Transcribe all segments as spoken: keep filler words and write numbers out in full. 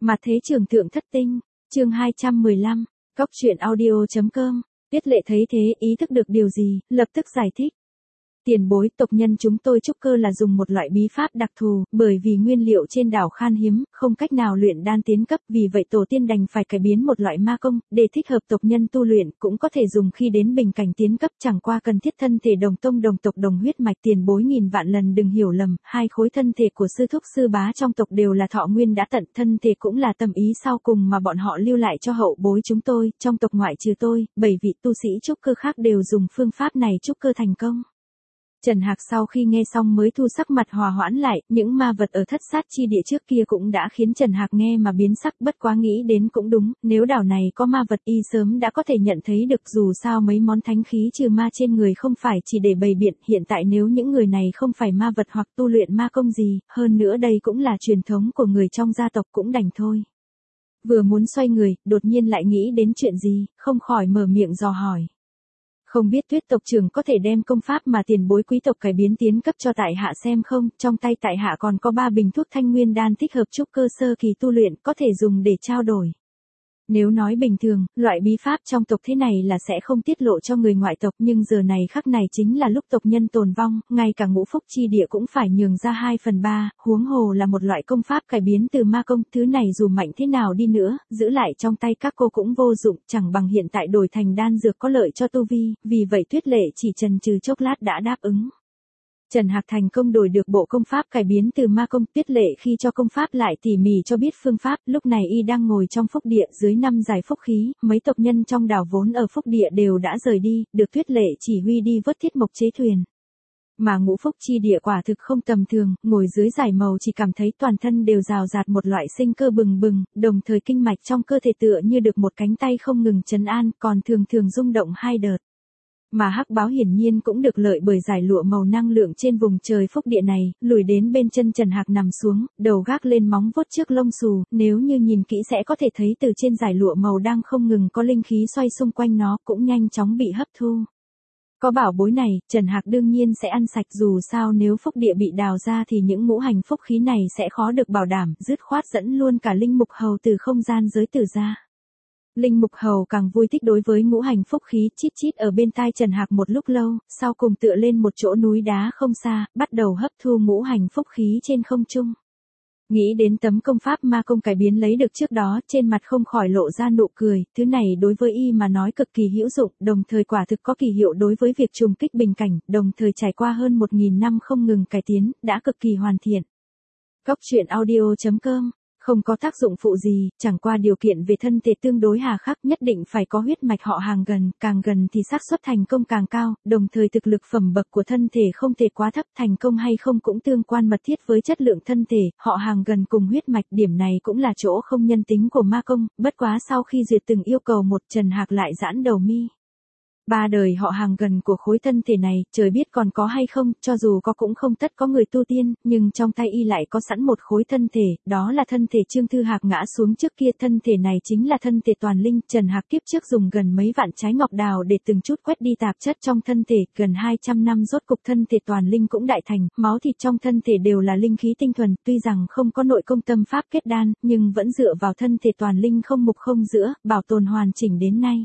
Mặt thế trường thượng thất tinh, chương hai trăm mười lăm, Cóc truyện audio.com, Tiết Lệ thấy thế ý thức được điều gì, lập tức giải thích. Tiền bối, tộc nhân chúng tôi trúc cơ là dùng một loại bí pháp đặc thù, bởi vì nguyên liệu trên đảo khan hiếm, không cách nào luyện đan tiến cấp, vì vậy tổ tiên đành phải cải biến một loại ma công, để thích hợp tộc nhân tu luyện, cũng có thể dùng khi đến bình cảnh tiến cấp, chẳng qua cần thiết thân thể đồng tông đồng tộc đồng huyết mạch. Tiền bối nghìn vạn lần đừng hiểu lầm, hai khối thân thể của sư thúc sư bá trong tộc đều là thọ nguyên đã tận, thân thể cũng là tâm ý sau cùng mà bọn họ lưu lại cho hậu bối chúng tôi, trong tộc ngoại trừ tôi, bảy vị tu sĩ trúc cơ khác đều dùng phương pháp này trúc cơ thành công. Trần Hạc sau khi nghe xong mới thu sắc mặt hòa hoãn lại, những ma vật ở thất sát chi địa trước kia cũng đã khiến Trần Hạc nghe mà biến sắc, bất quá nghĩ đến cũng đúng, nếu đảo này có ma vật y sớm đã có thể nhận thấy được, dù sao mấy món thánh khí trừ ma trên người không phải chỉ để bày biện, hiện tại nếu những người này không phải ma vật hoặc tu luyện ma công gì, hơn nữa đây cũng là truyền thống của người trong gia tộc cũng đành thôi. Vừa muốn xoay người, đột nhiên lại nghĩ đến chuyện gì, không khỏi mở miệng dò hỏi. Không biết Tuyết tộc trưởng có thể đem công pháp mà tiền bối quý tộc cải biến tiến cấp cho tại hạ xem không, trong tay tại hạ còn có ba bình thuốc thanh nguyên đan thích hợp trúc cơ sơ kỳ tu luyện, có thể dùng để trao đổi. Nếu nói bình thường, loại bí pháp trong tộc thế này là sẽ không tiết lộ cho người ngoại tộc, nhưng giờ này khắc này chính là lúc tộc nhân tồn vong, ngay cả ngũ phúc chi địa cũng phải nhường ra hai phần ba, huống hồ là một loại công pháp cải biến từ ma công, thứ này dù mạnh thế nào đi nữa, giữ lại trong tay các cô cũng vô dụng, chẳng bằng hiện tại đổi thành đan dược có lợi cho tu vi, vì vậy Tuyết Lệ chỉ chần chừ chốc lát đã đáp ứng. Trần Hạc thành công đổi được bộ công pháp cải biến từ ma công. Tuyết Lệ khi cho công pháp lại tỉ mỉ cho biết phương pháp, lúc này y đang ngồi trong phúc địa dưới năm giải phúc khí, mấy tộc nhân trong đảo vốn ở phúc địa đều đã rời đi, được Tuyết Lệ chỉ huy đi vớt thiết mộc chế thuyền. Mà ngũ phúc chi địa quả thực không tầm thường, ngồi dưới giải màu chỉ cảm thấy toàn thân đều rào rạt một loại sinh cơ bừng bừng, đồng thời kinh mạch trong cơ thể tựa như được một cánh tay không ngừng trấn an, còn thường thường rung động hai đợt. Mà hắc báo hiển nhiên cũng được lợi bởi giải lụa màu năng lượng trên vùng trời phúc địa này, lùi đến bên chân Trần Hạc nằm xuống, đầu gác lên móng vuốt trước lông xù, nếu như nhìn kỹ sẽ có thể thấy từ trên giải lụa màu đang không ngừng có linh khí xoay xung quanh nó, cũng nhanh chóng bị hấp thu. Có bảo bối này, Trần Hạc đương nhiên sẽ ăn sạch, dù sao nếu phúc địa bị đào ra thì những ngũ hành phúc khí này sẽ khó được bảo đảm, dứt khoát dẫn luôn cả linh mục hầu từ không gian giới tử ra. Linh mục hầu càng vui thích đối với ngũ hành phúc khí, chít chít ở bên tai Trần Hạc một lúc lâu, sau cùng tựa lên một chỗ núi đá không xa, bắt đầu hấp thu ngũ hành phúc khí trên không trung. Nghĩ đến tấm công pháp ma công cải biến lấy được trước đó, trên mặt không khỏi lộ ra nụ cười, thứ này đối với y mà nói cực kỳ hữu dụng, đồng thời quả thực có kỳ hiệu đối với việc trùng kích bình cảnh, đồng thời trải qua hơn một nghìn năm không ngừng cải tiến, đã cực kỳ hoàn thiện. Cóc truyện audio.com Không có tác dụng phụ gì, chẳng qua điều kiện về thân thể tương đối hà khắc, nhất định phải có huyết mạch họ hàng gần, càng gần thì xác suất thành công càng cao, đồng thời thực lực phẩm bậc của thân thể không thể quá thấp, thành công hay không cũng tương quan mật thiết với chất lượng thân thể, họ hàng gần cùng huyết mạch, điểm này cũng là chỗ không nhân tính của ma công, bất quá sau khi duyệt từng yêu cầu một, Trần Hạc lại giãn đầu mi. Ba đời họ hàng gần của khối thân thể này, trời biết còn có hay không, cho dù có cũng không tất có người tu tiên, nhưng trong tay y lại có sẵn một khối thân thể, đó là thân thể Trương Thư Hạc ngã xuống trước kia, thân thể này chính là thân thể toàn linh, Trần Hạc kiếp trước dùng gần mấy vạn trái ngọc đào để từng chút quét đi tạp chất trong thân thể, gần hai trăm năm rốt cục thân thể toàn linh cũng đại thành, máu thịt trong thân thể đều là linh khí tinh thuần, tuy rằng không có nội công tâm pháp kết đan, nhưng vẫn dựa vào thân thể toàn linh không mục không giữa, bảo tồn hoàn chỉnh đến nay.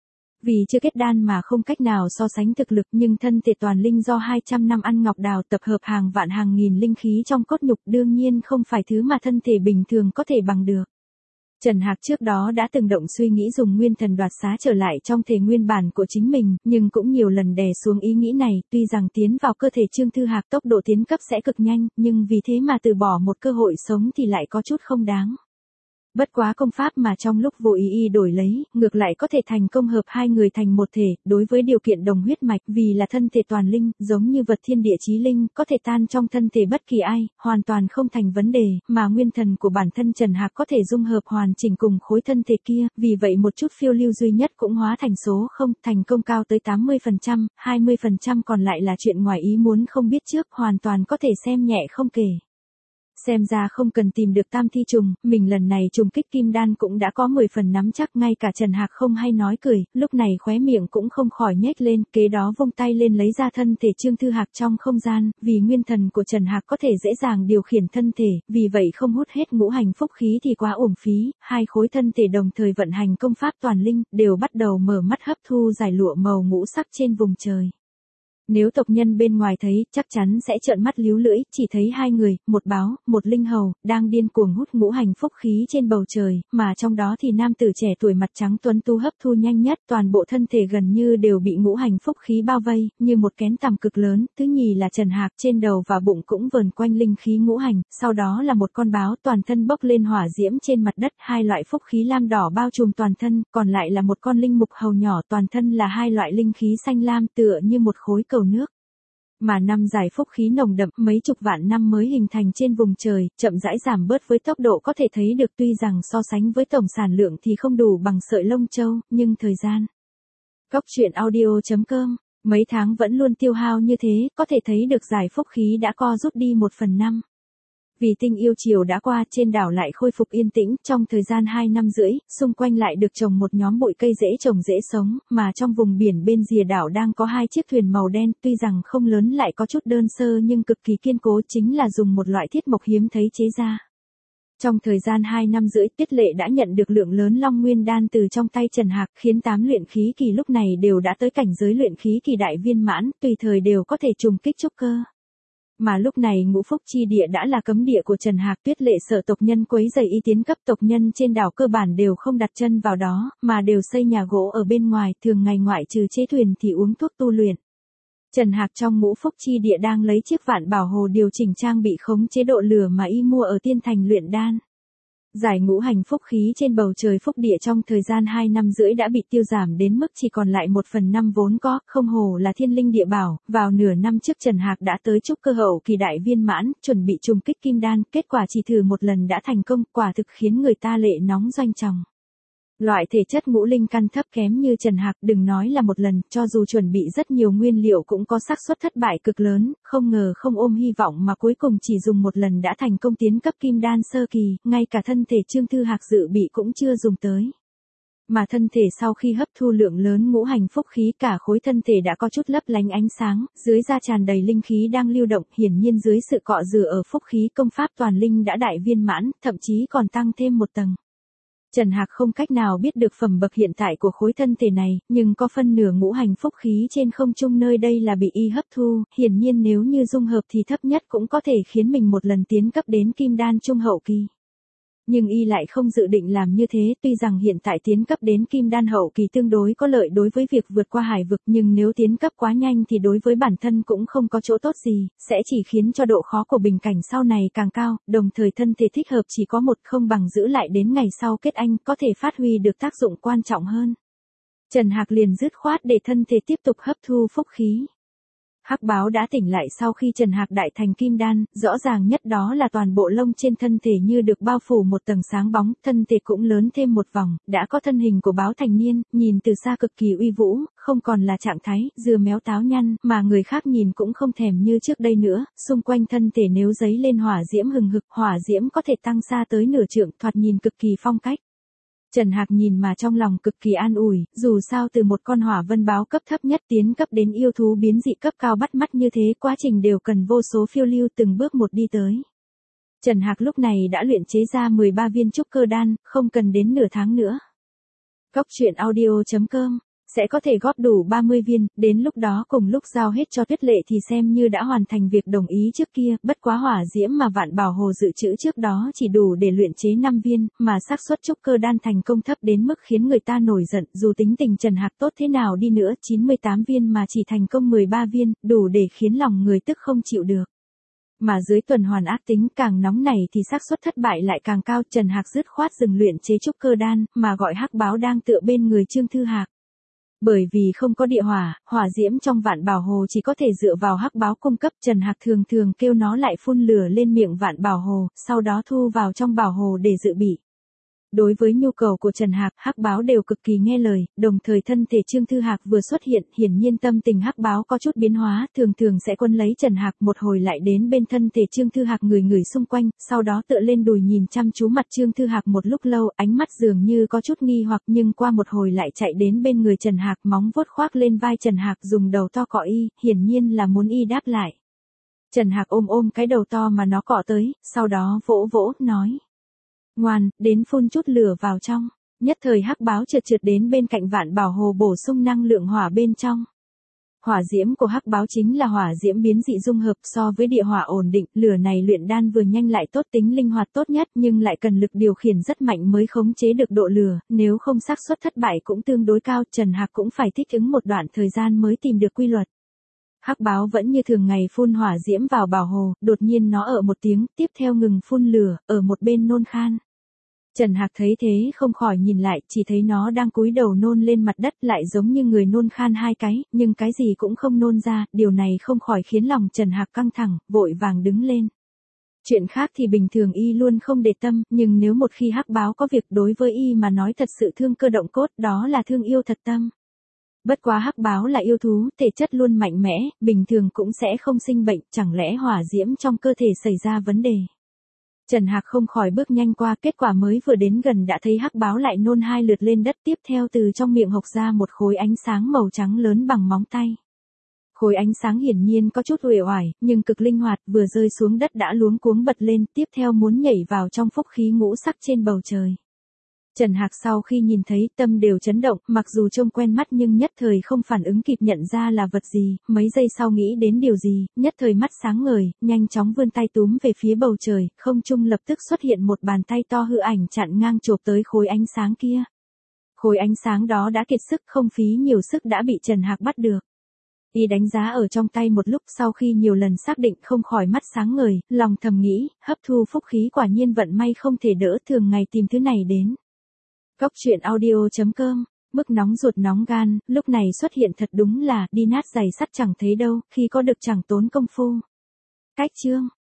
Vì chưa kết đan mà không cách nào so sánh thực lực, nhưng thân thể toàn linh do hai trăm năm ăn ngọc đào tập hợp hàng vạn hàng nghìn linh khí trong cốt nhục, đương nhiên không phải thứ mà thân thể bình thường có thể bằng được. Trần Hạc trước đó đã từng động suy nghĩ dùng nguyên thần đoạt xá trở lại trong thể nguyên bản của chính mình, nhưng cũng nhiều lần đè xuống ý nghĩ này, tuy rằng tiến vào cơ thể Trương Thư Hạc tốc độ tiến cấp sẽ cực nhanh, nhưng vì thế mà từ bỏ một cơ hội sống thì lại có chút không đáng. Bất quá công pháp mà trong lúc vô ý y đổi lấy, ngược lại có thể thành công hợp hai người thành một thể, đối với điều kiện đồng huyết mạch, vì là thân thể toàn linh, giống như vật thiên địa chí linh, có thể tan trong thân thể bất kỳ ai, hoàn toàn không thành vấn đề, mà nguyên thần của bản thân Trần Hạc có thể dung hợp hoàn chỉnh cùng khối thân thể kia, vì vậy một chút phiêu lưu duy nhất cũng hóa thành số không, thành công cao tới tám mươi phần trăm, hai mươi phần trăm còn lại là chuyện ngoài ý muốn không biết trước, hoàn toàn có thể xem nhẹ không kể. Xem ra không cần tìm được tam thi trùng, mình lần này trùng kích kim đan cũng đã có mười phần nắm chắc, ngay cả Trần Hạc không hay nói cười, lúc này khóe miệng cũng không khỏi nhếch lên, kế đó vung tay lên lấy ra thân thể Trương Thư Hạc trong không gian, vì nguyên thần của Trần Hạc có thể dễ dàng điều khiển thân thể, vì vậy không hút hết ngũ hành phúc khí thì quá uổng phí, hai khối thân thể đồng thời vận hành công pháp toàn linh, đều bắt đầu mở mắt hấp thu giải lụa màu ngũ sắc trên vùng trời. Nếu tộc nhân bên ngoài thấy, chắc chắn sẽ trợn mắt líu lưỡi, chỉ thấy hai người, một báo, một linh hầu, đang điên cuồng hút ngũ hành phúc khí trên bầu trời, mà trong đó thì nam tử trẻ tuổi mặt trắng tuấn tu hấp thu nhanh nhất, toàn bộ thân thể gần như đều bị ngũ hành phúc khí bao vây, như một kén tằm cực lớn. Thứ nhì là Trần Hạc, trên đầu và bụng cũng vờn quanh linh khí ngũ hành, sau đó là một con báo toàn thân bốc lên hỏa diễm trên mặt đất, hai loại phúc khí lam đỏ bao trùm toàn thân, còn lại là một con linh mục hầu nhỏ toàn thân là hai loại linh khí xanh lam tựa như một khối cầu nước. Mà năm giải phúc khí nồng đậm mấy chục vạn năm mới hình thành trên vùng trời, chậm rãi giảm bớt với tốc độ có thể thấy được, tuy rằng so sánh với tổng sản lượng thì không đủ bằng sợi lông châu, nhưng thời gian. Cốc truyện audio chấm com, mấy tháng vẫn luôn tiêu hao như thế, có thể thấy được giải phúc khí đã co rút đi một phần năm. Vì tinh yêu chiều đã qua, trên đảo lại khôi phục yên tĩnh, trong thời gian hai năm rưỡi, xung quanh lại được trồng một nhóm bụi cây dễ trồng dễ sống, mà trong vùng biển bên rìa đảo đang có hai chiếc thuyền màu đen, tuy rằng không lớn lại có chút đơn sơ nhưng cực kỳ kiên cố, chính là dùng một loại thiết mộc hiếm thấy chế ra. Trong thời gian hai năm rưỡi, Tiết Lệ đã nhận được lượng lớn Long Nguyên đan từ trong tay Trần Hạc, khiến tám luyện khí kỳ lúc này đều đã tới cảnh giới luyện khí kỳ đại viên mãn, tùy thời đều có thể trùng kích trúc cơ. Mà lúc này ngũ phúc chi địa đã là cấm địa của Trần Hạc, Tuyết Lệ sợ tộc nhân quấy rầy y tiến cấp, tộc nhân trên đảo cơ bản đều không đặt chân vào đó, mà đều xây nhà gỗ ở bên ngoài, thường ngày ngoại trừ chế thuyền thì uống thuốc tu luyện. Trần Hạc trong ngũ phúc chi địa đang lấy chiếc vạn bảo hồ điều chỉnh trang bị khống chế độ lửa mà y mua ở Tiên Thành luyện đan. Giải ngũ hành phúc khí trên bầu trời phúc địa trong thời gian hai năm rưỡi đã bị tiêu giảm đến mức chỉ còn lại một phần năm vốn có, không hồ là thiên linh địa bảo, vào nửa năm trước Trần Hạc đã tới trúc cơ hậu kỳ đại viên mãn, chuẩn bị trùng kích kim đan, kết quả chỉ thử một lần đã thành công, quả thực khiến người ta lệ nóng doanh trọng. Loại thể chất ngũ linh căn thấp kém như Trần Hạc đừng nói là một lần, cho dù chuẩn bị rất nhiều nguyên liệu cũng có xác suất thất bại cực lớn, không ngờ không ôm hy vọng mà cuối cùng chỉ dùng một lần đã thành công tiến cấp kim đan sơ kỳ, ngay cả thân thể Trương Thư Hạc dự bị cũng chưa dùng tới. Mà thân thể sau khi hấp thu lượng lớn ngũ hành phúc khí cả khối thân thể đã có chút lấp lánh ánh sáng, dưới da tràn đầy linh khí đang lưu động, hiển nhiên dưới sự cọ rửa ở phúc khí công pháp toàn linh đã đại viên mãn, thậm chí còn tăng thêm một tầng. Trần Hạc không cách nào biết được phẩm bậc hiện tại của khối thân thể này, nhưng có phân nửa ngũ hành phúc khí trên không trung nơi đây là bị y hấp thu, hiển nhiên nếu như dung hợp thì thấp nhất cũng có thể khiến mình một lần tiến cấp đến kim đan trung hậu kỳ. Nhưng y lại không dự định làm như thế, tuy rằng hiện tại tiến cấp đến kim đan hậu kỳ tương đối có lợi đối với việc vượt qua hải vực, nhưng nếu tiến cấp quá nhanh thì đối với bản thân cũng không có chỗ tốt gì, sẽ chỉ khiến cho độ khó của bình cảnh sau này càng cao, đồng thời thân thể thích hợp chỉ có một, không bằng giữ lại đến ngày sau kết anh, có thể phát huy được tác dụng quan trọng hơn. Trần Hạc liền dứt khoát để thân thể tiếp tục hấp thu phúc khí. Hắc báo đã tỉnh lại sau khi Trần Hạc đại thành kim đan, rõ ràng nhất đó là toàn bộ lông trên thân thể như được bao phủ một tầng sáng bóng, thân thể cũng lớn thêm một vòng, đã có thân hình của báo thành niên, nhìn từ xa cực kỳ uy vũ, không còn là trạng thái dừa méo táo nhăn, mà người khác nhìn cũng không thèm như trước đây nữa, xung quanh thân thể nếu giấy lên hỏa diễm hừng hực, hỏa diễm có thể tăng xa tới nửa trượng, thoạt nhìn cực kỳ phong cách. Trần Hạc nhìn mà trong lòng cực kỳ an ủi, dù sao từ một con hỏa vân báo cấp thấp nhất tiến cấp đến yêu thú biến dị cấp cao bắt mắt như thế, quá trình đều cần vô số phiêu lưu từng bước một đi tới. Trần Hạc lúc này đã luyện chế ra mười ba viên trúc cơ đan, không cần đến nửa tháng nữa. Cốc truyện audio chấm com sẽ có thể góp đủ ba mươi viên, đến lúc đó cùng lúc giao hết cho Tuyết Lệ thì xem như đã hoàn thành việc đồng ý trước kia, bất quá hỏa diễm mà vạn bảo hồ dự trữ trước đó chỉ đủ để luyện chế năm viên, mà xác suất trúc cơ đan thành công thấp đến mức khiến người ta nổi giận, dù tính tình Trần Hạc tốt thế nào đi nữa, chín mươi tám viên mà chỉ thành công mười ba viên, đủ để khiến lòng người tức không chịu được. Mà dưới tuần hoàn ác tính càng nóng này thì xác suất thất bại lại càng cao, Trần Hạc dứt khoát dừng luyện chế trúc cơ đan, mà gọi Hắc báo đang tựa bên người Trương Thư Hạc. Bởi vì không có địa hỏa, hỏa diễm trong vạn bảo hồ chỉ có thể dựa vào Hắc báo cung cấp, Trần Hạc thường thường kêu nó lại phun lửa lên miệng vạn bảo hồ, sau đó thu vào trong bảo hồ để dự bị. Đối với nhu cầu của Trần Hạc, Hắc Báo đều cực kỳ nghe lời, đồng thời thân thể Trương Thư Hạc vừa xuất hiện, hiển nhiên tâm tình Hắc Báo có chút biến hóa, thường thường sẽ quân lấy Trần Hạc, một hồi lại đến bên thân thể Trương Thư Hạc người người xung quanh, sau đó tựa lên đùi nhìn chăm chú mặt Trương Thư Hạc một lúc lâu, ánh mắt dường như có chút nghi hoặc nhưng qua một hồi lại chạy đến bên người Trần Hạc, móng vuốt khoác lên vai Trần Hạc dùng đầu to cọ y, hiển nhiên là muốn y đáp lại. Trần Hạc ôm ôm cái đầu to mà nó cọ tới, sau đó vỗ vỗ, nói. Ngoan, đến phun chút lửa vào trong. Nhất thời Hắc Báo trượt trượt đến bên cạnh Vạn Bảo Hồ bổ sung năng lượng hỏa bên trong. Hỏa diễm của Hắc Báo chính là hỏa diễm biến dị dung hợp, so với địa hỏa ổn định, lửa này luyện đan vừa nhanh lại tốt, tính linh hoạt tốt nhất, nhưng lại cần lực điều khiển rất mạnh mới khống chế được độ lửa, nếu không xác suất thất bại cũng tương đối cao, Trần Hạc cũng phải thích ứng một đoạn thời gian mới tìm được quy luật. Hắc Báo vẫn như thường ngày phun hỏa diễm vào Bảo Hồ, đột nhiên nó ở một tiếng, tiếp theo ngừng phun lửa, ở một bên nôn khan. Trần Hạc thấy thế không khỏi nhìn lại, chỉ thấy nó đang cúi đầu nôn lên mặt đất, lại giống như người nôn khan hai cái, nhưng cái gì cũng không nôn ra, điều này không khỏi khiến lòng Trần Hạc căng thẳng, vội vàng đứng lên. Chuyện khác thì bình thường y luôn không để tâm, nhưng nếu một khi Hắc Báo có việc đối với y mà nói thật sự thương cơ động cốt, đó là thương yêu thật tâm. Bất quá Hắc Báo là yêu thú, thể chất luôn mạnh mẽ, bình thường cũng sẽ không sinh bệnh, chẳng lẽ hỏa diễm trong cơ thể xảy ra vấn đề. Trần Hạc không khỏi bước nhanh qua, kết quả mới vừa đến gần đã thấy Hắc Báo lại nôn hai lượt lên đất, tiếp theo từ trong miệng hộc ra một khối ánh sáng màu trắng lớn bằng móng tay. Khối ánh sáng hiển nhiên có chút uể oải, nhưng cực linh hoạt, vừa rơi xuống đất đã luống cuống bật lên, tiếp theo muốn nhảy vào trong phúc khí ngũ sắc trên bầu trời. Trần Hạc sau khi nhìn thấy tâm đều chấn động, mặc dù trông quen mắt nhưng nhất thời không phản ứng kịp nhận ra là vật gì, mấy giây sau nghĩ đến điều gì, nhất thời mắt sáng ngời, nhanh chóng vươn tay túm về phía bầu trời, không trung lập tức xuất hiện một bàn tay to hư ảnh chặn ngang chộp tới khối ánh sáng kia. Khối ánh sáng đó đã kiệt sức, không phí nhiều sức đã bị Trần Hạc bắt được. Y đánh giá ở trong tay một lúc, sau khi nhiều lần xác định không khỏi mắt sáng ngời, lòng thầm nghĩ, hấp thu phúc khí quả nhiên vận may không thể đỡ, thường ngày tìm thứ này đến. Góc truyện audio chấm com, mức nóng ruột nóng gan, lúc này xuất hiện thật đúng là, đi nát giày sắt chẳng thấy đâu, khi có được chẳng tốn công phu. Cách chương.